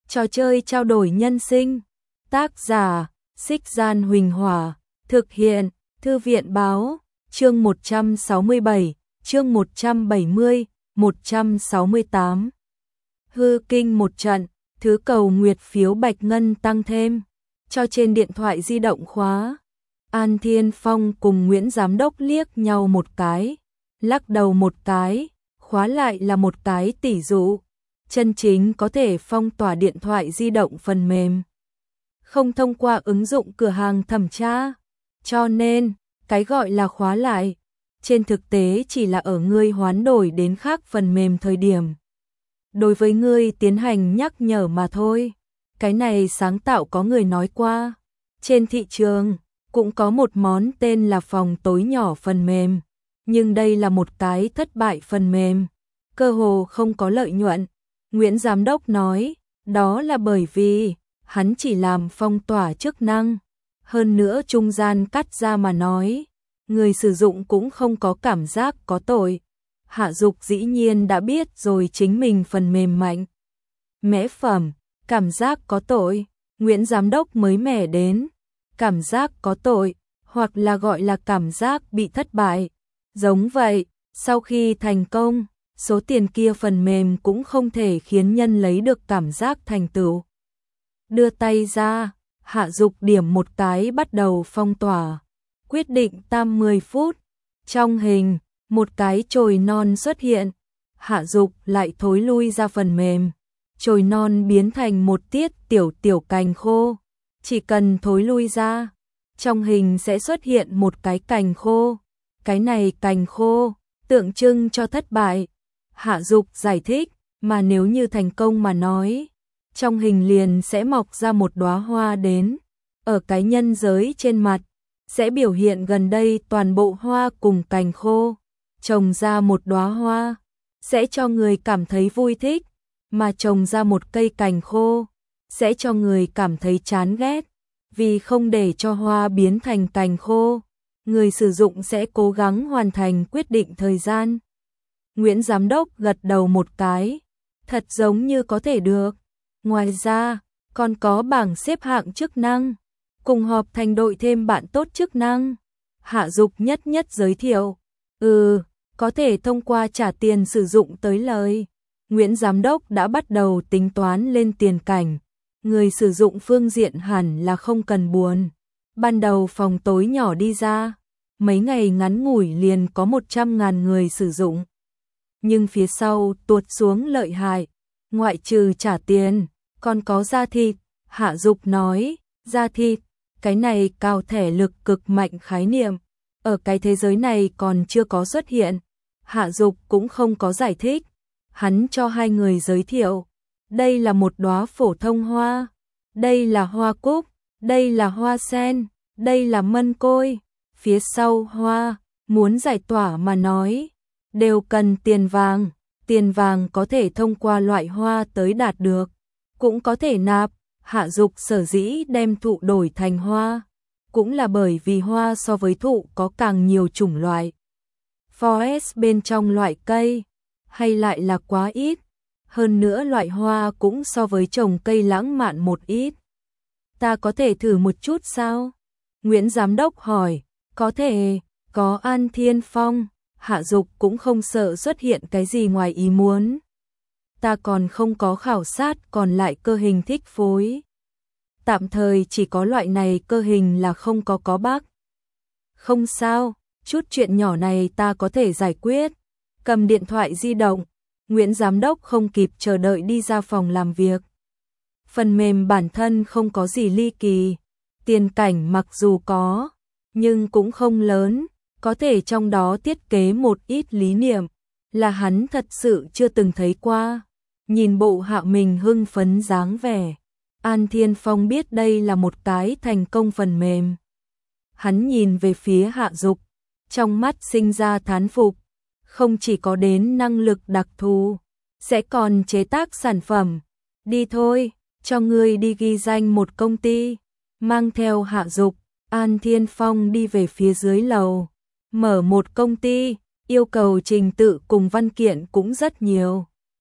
Trò chơi trao đổi nhân sinh. Tác giả: Xích Gian Huỳnh Hỏa. Thực hiện: Thư viện báo. Chương 167, chương 170, 168. Hư kinh một trận, thứ cầu nguyệt phiếu bạch ngân tăng thêm. Cho trên điện thoại di động khóa. An Thiên Phong cùng Nguyễn Giám đốc liếc nhau một cái, lắc đầu một cái, khóa lại là một cái tỷ dụ. Chân chính có thể phong tỏa điện thoại di động phần mềm, không thông qua ứng dụng cửa hàng thẩm tra. Cho nên, cái gọi là khóa lại, trên thực tế chỉ là ở ngươi hoán đổi đến khác phần mềm thời điểm. Đối với ngươi tiến hành nhắc nhở mà thôi. Cái này sáng tạo có người nói qua. Trên thị trường, cũng có một món tên là phòng tối nhỏ phần mềm. Nhưng đây là một cái thất bại phần mềm. Cơ hồ không có lợi nhuận. Nguyễn Giám đốc nói, đó là bởi vì hắn chỉ làm phong tỏa chức năng. Hơn nữa trung gian cắt ra mà nói, người sử dụng cũng không có cảm giác có tội. Hạ Dục dĩ nhiên đã biết rồi chính mình phần mềm mạnh mẽ phẩm, cảm giác có tội. Nguyễn Giám đốc mới mẻ đến, cảm giác có tội, hoặc là gọi là cảm giác bị thất bại. Giống vậy, sau khi thành công, số tiền kia phần mềm cũng không thể khiến nhân lấy được cảm giác thành tựu. Đưa tay ra, Hạ Dục điểm một cái bắt đầu phong tỏa. Quyết định tam 10 phút. Trong hình, một cái chồi non xuất hiện. Hạ Dục lại thối lui ra phần mềm. Chồi non biến thành một tiết tiểu cành khô. Chỉ cần thối lui ra, trong hình sẽ xuất hiện một cái cành khô. Cái này cành khô, tượng trưng cho thất bại. Hạ Dục giải thích, mà nếu như thành công mà nói, trong hình liền sẽ mọc ra một đóa hoa đến. Ở cái nhân giới trên mặt, sẽ biểu hiện gần đây toàn bộ hoa cùng cành khô. Trồng ra một đóa hoa, sẽ cho người cảm thấy vui thích. Mà trồng ra một cây cành khô, sẽ cho người cảm thấy chán ghét. Vì không để cho hoa biến thành cành khô, người sử dụng sẽ cố gắng hoàn thành quyết định thời gian. Nguyễn Giám đốc gật đầu một cái, thật giống như có thể được. Ngoài ra, còn có bảng xếp hạng chức năng, cùng họp thành đội thêm bạn tốt chức năng. Hạ Dục nhất giới thiệu, có thể thông qua trả tiền sử dụng tới lời. Nguyễn Giám đốc đã bắt đầu tính toán lên tiền cảnh. Người sử dụng phương diện hẳn là không cần buồn. Ban đầu phòng tối nhỏ đi ra, mấy ngày ngắn ngủi liền có 100.000 người sử dụng. Nhưng phía sau tuột xuống lợi hại, ngoại trừ trả tiền, còn có da thịt. Hạ Dục nói, da thịt, cái này cao thể lực cực mạnh khái niệm. Ở cái thế giới này còn chưa có xuất hiện. Hạ Dục cũng không có giải thích. Hắn cho hai người giới thiệu, đây là một đóa phổ thông hoa, đây là hoa cúc, đây là hoa sen, đây là mân côi. Phía sau hoa, muốn giải tỏa mà nói, đều cần tiền vàng có thể thông qua loại hoa tới đạt được, cũng có thể nạp. Hạ Dục sở dĩ đem thụ đổi thành hoa, cũng là bởi vì hoa so với thụ có càng nhiều chủng loại. Forest bên trong loại cây, hay lại là quá ít, hơn nữa loại hoa cũng so với trồng cây lãng mạn một ít. Ta có thể thử một chút sao? Nguyễn Giám đốc hỏi. Có thể, có An Thiên Phong. Hạ Dục cũng không sợ xuất hiện cái gì ngoài ý muốn. Ta còn không có khảo sát còn lại cơ hình thích phối. Tạm thời chỉ có loại này cơ hình là không có bug. Không sao, chút chuyện nhỏ này ta có thể giải quyết. Cầm điện thoại di động, Nguyễn Giám đốc không kịp chờ đợi đi ra phòng làm việc. Phần mềm bản thân không có gì ly kỳ, tiền cảnh mặc dù có, nhưng cũng không lớn, có thể trong đó thiết kế một ít lý niệm, là hắn thật sự chưa từng thấy qua. Nhìn bộ Hạ mình hưng phấn dáng vẻ, An Thiên Phong biết đây là một cái thành công phần mềm. Hắn nhìn về phía Hạ Dục, trong mắt sinh ra thán phục. Không chỉ có đến năng lực đặc thù, sẽ còn chế tác sản phẩm. Đi thôi, cho ngươi đi ghi danh một công ty. Mang theo Hạ Dục, An Thiên Phong đi về phía dưới lầu. Mở một công ty, yêu cầu trình tự cùng văn kiện cũng rất nhiều.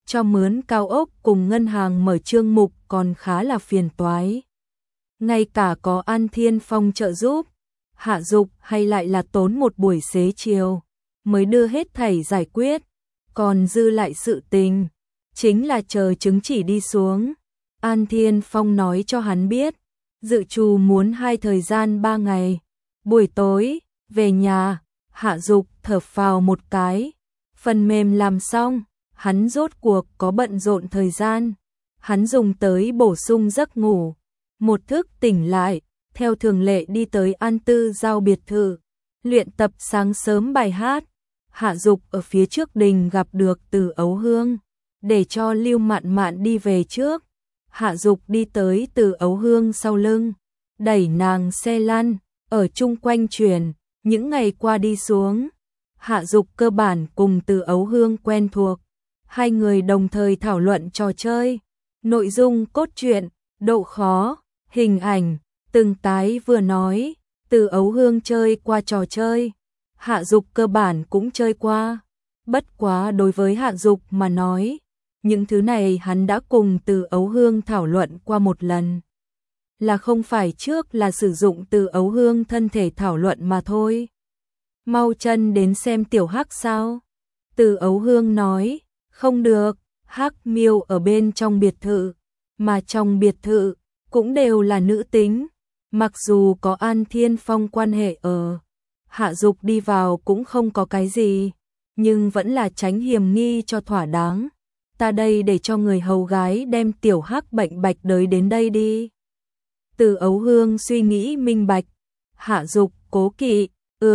cho mướn cao ốc cùng ngân hàng mở chương mục còn khá là phiền toái. Ngay cả có An Thiên Phong trợ giúp, Hạ Dục hay lại là tốn một buổi xế chiều mới đưa hết thảy giải quyết, còn dư lại sự tình chính là chờ chứng chỉ đi xuống. An Thiên Phong nói cho hắn biết, dự trù muốn 2 thời gian 3 ngày. Buổi tối, về nhà, Hạ Dục thở phào một cái. Phần mềm làm xong, hắn rốt cuộc có bận rộn thời gian. Hắn dùng tới bổ sung giấc ngủ. Một thức tỉnh lại, theo thường lệ đi tới An Tư Giao biệt thự. Luyện tập sáng sớm bài hát. Hạ Dục ở phía trước đình gặp được Từ Ấu Hương, để cho Lưu Mạn Mạn đi về trước. Hạ Dục đi tới Từ Ấu Hương sau lưng, đẩy nàng xe lăn, ở chung quanh chuyển. Những ngày qua đi xuống, Hạ Dục cơ bản cùng Từ Ấu Hương quen thuộc. Hai người đồng thời thảo luận trò chơi, nội dung cốt truyện, độ khó, hình ảnh, từng cái vừa nói. Từ Ấu Hương chơi qua trò chơi, Hạ Dục cơ bản cũng chơi qua. Bất quá đối với Hạ Dục mà nói, những thứ này hắn đã cùng Từ Ấu Hương thảo luận qua một lần. Là không phải trước là sử dụng Từ Ấu Hương thân thể thảo luận mà thôi. Mau chân đến xem tiểu Hắc sao? Từ Ấu Hương nói, không được, Hắc Miêu ở bên trong biệt thự, mà trong biệt thự cũng đều là nữ tính. Mặc dù có An Thiên Phong quan hệ ở, Hạ Dục đi vào cũng không có cái gì, nhưng vẫn là tránh hiểm nghi cho thỏa đáng. Ta đây để cho người hầu gái đem tiểu Hắc bệnh bạch đới đến đây đi. Từ Ấu Hương suy nghĩ minh bạch. Hạ Dục cố kỵ,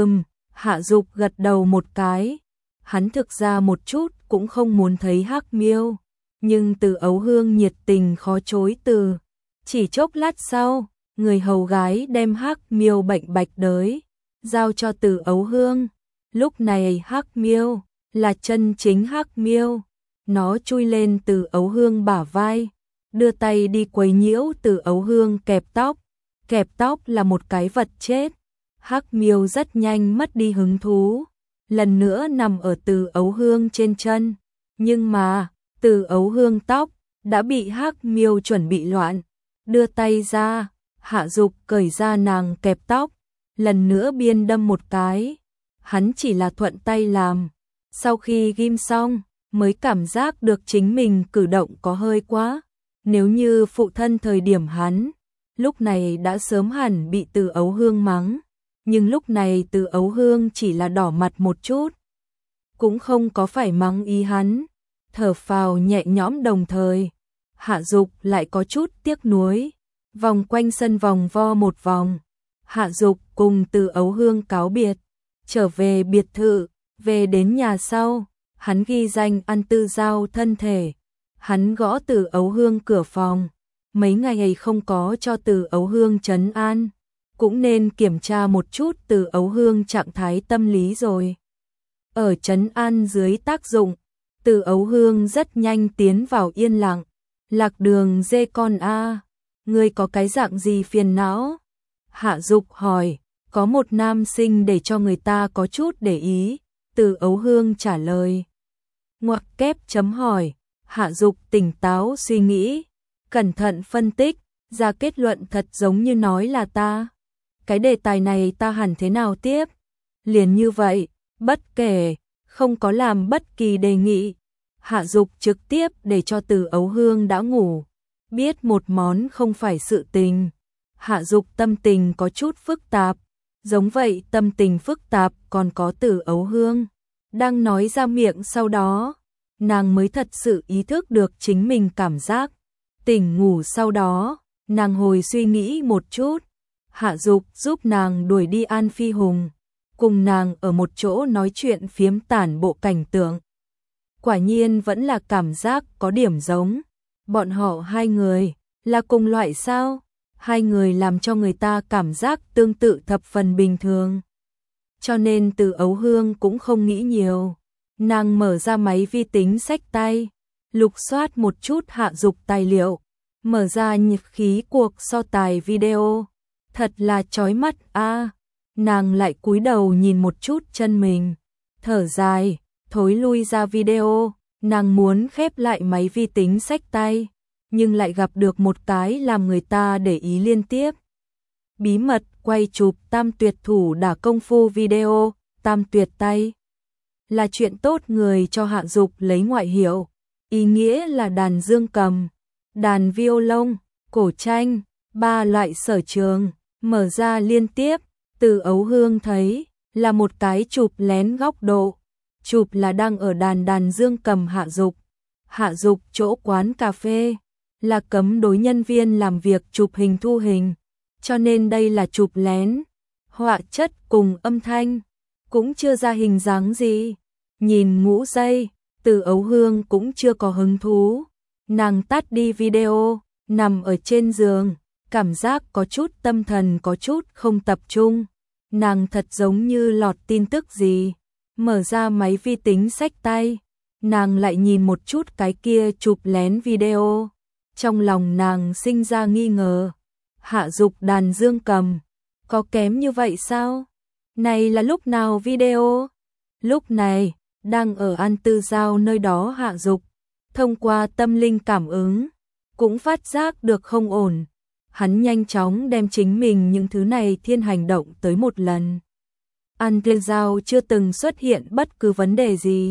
Hạ Dục gật đầu một cái. Hắn thực ra một chút cũng không muốn thấy Hắc Miêu, nhưng Từ Ấu Hương nhiệt tình khó chối từ. Chỉ chốc lát sau, người hầu gái đem Hắc Miêu bệnh bạch đới giao cho Từ Ấu Hương. Lúc này Hắc Miêu là chân chính Hắc Miêu, nó chui lên Từ Ấu Hương bả vai, đưa tay đi quấy nhiễu Từ Ấu Hương kẹp tóc. Kẹp tóc là một cái vật chết. Hắc Miêu rất nhanh mất đi hứng thú, lần nữa nằm ở Từ Ấu Hương trên chân. Nhưng mà, Từ Ấu Hương tóc đã bị Hắc Miêu chuẩn bị loạn. Đưa tay ra, Hạ Dục cởi ra nàng kẹp tóc, lần nữa biên đâm một cái. Hắn chỉ là thuận tay làm, sau khi ghim xong, mới cảm giác được chính mình cử động có hơi quá. Nếu như phụ thân thời điểm hắn, lúc này đã sớm hẳn bị Từ Ấu Hương mắng. Nhưng lúc này Từ Ấu Hương chỉ là đỏ mặt một chút, cũng không có phải mắng ý hắn. Thở phào nhẹ nhõm đồng thời, Hạ Dục lại có chút tiếc nuối. Vòng quanh sân vòng vo một vòng, Hạ Dục cùng Từ Ấu Hương cáo biệt, trở về biệt thự. Về đến nhà sau, hắn ghi danh An Tư Giao thân thể. Hắn gõ Từ Ấu Hương cửa phòng. Mấy ngày ấy không có cho Từ Ấu Hương trấn an, cũng nên kiểm tra một chút Từ Ấu Hương trạng thái tâm lý rồi. Ở trấn an dưới tác dụng, Từ Ấu Hương rất nhanh tiến vào yên lặng. Lạc Đường dê con a, ngươi có cái dạng gì phiền não? Hạ Dục hỏi. Có một nam sinh để cho người ta có chút để ý. Từ Ấu Hương trả lời. Ngoặc kép chấm hỏi. Hạ Dục tỉnh táo suy nghĩ, cẩn thận phân tích, ra kết luận thật giống như nói là ta. Cái đề tài này ta hẳn thế nào tiếp? Liền như vậy, bất kể, không có làm bất kỳ đề nghị. Hạ Dục trực tiếp để cho Từ Ấu Hương đã ngủ. Biết một món không phải sự tình. Hạ Dục tâm tình có chút phức tạp. Giống vậy tâm tình phức tạp còn có Từ Ấu Hương đang nói ra miệng, sau đó nàng mới thật sự ý thức được chính mình cảm giác. Tỉnh ngủ sau đó, nàng hồi suy nghĩ một chút. Hạ Dục giúp nàng đuổi đi An Phi Hùng, cùng nàng ở một chỗ nói chuyện phiếm tản bộ cảnh tượng. Quả nhiên vẫn là cảm giác có điểm giống. Bọn họ hai người là cùng loại sao? Hai người làm cho người ta cảm giác tương tự thập phần bình thường. Cho nên Từ Ấu Hương cũng không nghĩ nhiều. Nàng mở ra máy vi tính xách tay, lục soát một chút Hạ Dục tài liệu, mở ra nhật ký cuộc so tài video. Thật là chói mắt a. Nàng lại cúi đầu nhìn một chút chân mình, thở dài, thối lui ra video, Nàng muốn khép lại máy vi tính xách tay, nhưng lại gặp được một cái làm người ta để ý liên tiếp. Bí mật quay chụp tam tuyệt thủ đả công phu video, tam tuyệt tay. Là chuyện tốt người cho Hạ Dục lấy ngoại hiệu, ý nghĩa là đàn dương cầm, đàn violon, cổ tranh, 3 loại sở trường, mở ra liên tiếp, Từ Ấu Hương thấy là một cái chụp lén góc độ, chụp là đang ở đàn dương cầm Hạ Dục. Hạ Dục chỗ quán cà phê là cấm đối nhân viên làm việc chụp hình thu hình, cho nên đây là chụp lén, họa chất cùng âm thanh, cũng chưa ra hình dáng gì. Nhìn ngũ giây, Từ Ấu Hương cũng chưa có hứng thú, nàng tắt đi video, nằm ở trên giường, cảm giác có chút tâm thần có chút không tập trung, nàng thật giống như lọt tin tức gì. Mở ra máy vi tính xách tay, nàng lại nhìn một chút cái kia chụp lén video, trong lòng nàng sinh ra nghi ngờ. Hạ Dục đàn dương cầm, có kém như vậy sao? Này là lúc nào video? Lúc này, đang ở An Tư Giao nơi đó Hạ Dục, thông qua tâm linh cảm ứng, cũng phát giác được không ổn. Hắn nhanh chóng đem chính mình những thứ này thiên hành động tới một lần. An Tư Giao chưa từng xuất hiện bất cứ vấn đề gì.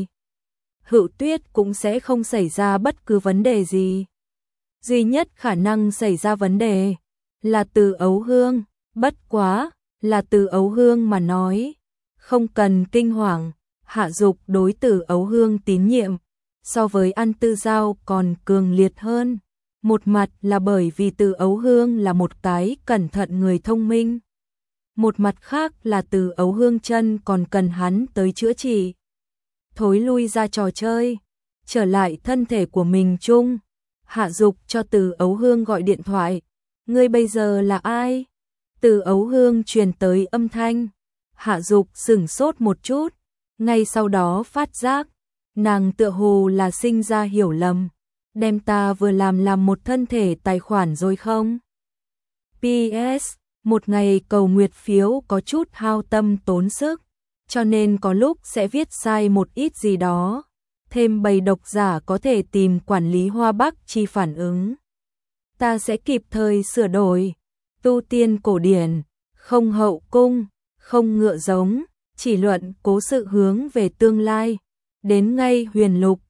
Hữu Tuyết cũng sẽ không xảy ra bất cứ vấn đề gì. Duy nhất khả năng xảy ra vấn đề là Từ Ấu Hương, bất quá là Từ Ấu Hương mà nói. Không cần kinh hoàng, Hạ Dục đối Từ Ấu Hương tín nhiệm, so với An Tư Giao còn cường liệt hơn. Một mặt là bởi vì Từ Ấu Hương là một cái cẩn thận người thông minh. Một mặt khác là Từ Ấu Hương chân còn cần hắn tới chữa trị. Thối lui ra trò chơi, trở lại thân thể của mình chung. Hạ Dục cho Từ Ấu Hương gọi điện thoại. Ngươi bây giờ là ai? Từ Ấu Hương truyền tới âm thanh. Hạ Dục sửng sốt một chút, ngay sau đó phát giác, nàng tựa hồ là sinh ra hiểu lầm, đem ta vừa làm một thân thể tài khoản rồi không? PS, một ngày cầu nguyệt phiếu có chút hao tâm tốn sức, cho nên có lúc sẽ viết sai một ít gì đó, thêm bầy độc giả có thể tìm quản lý Hoa Bắc chi phản ứng. Ta sẽ kịp thời sửa đổi, tu tiên cổ điển, không hậu cung, không ngựa giống, chỉ luận cố sự hướng về tương lai, đến ngay huyền lục,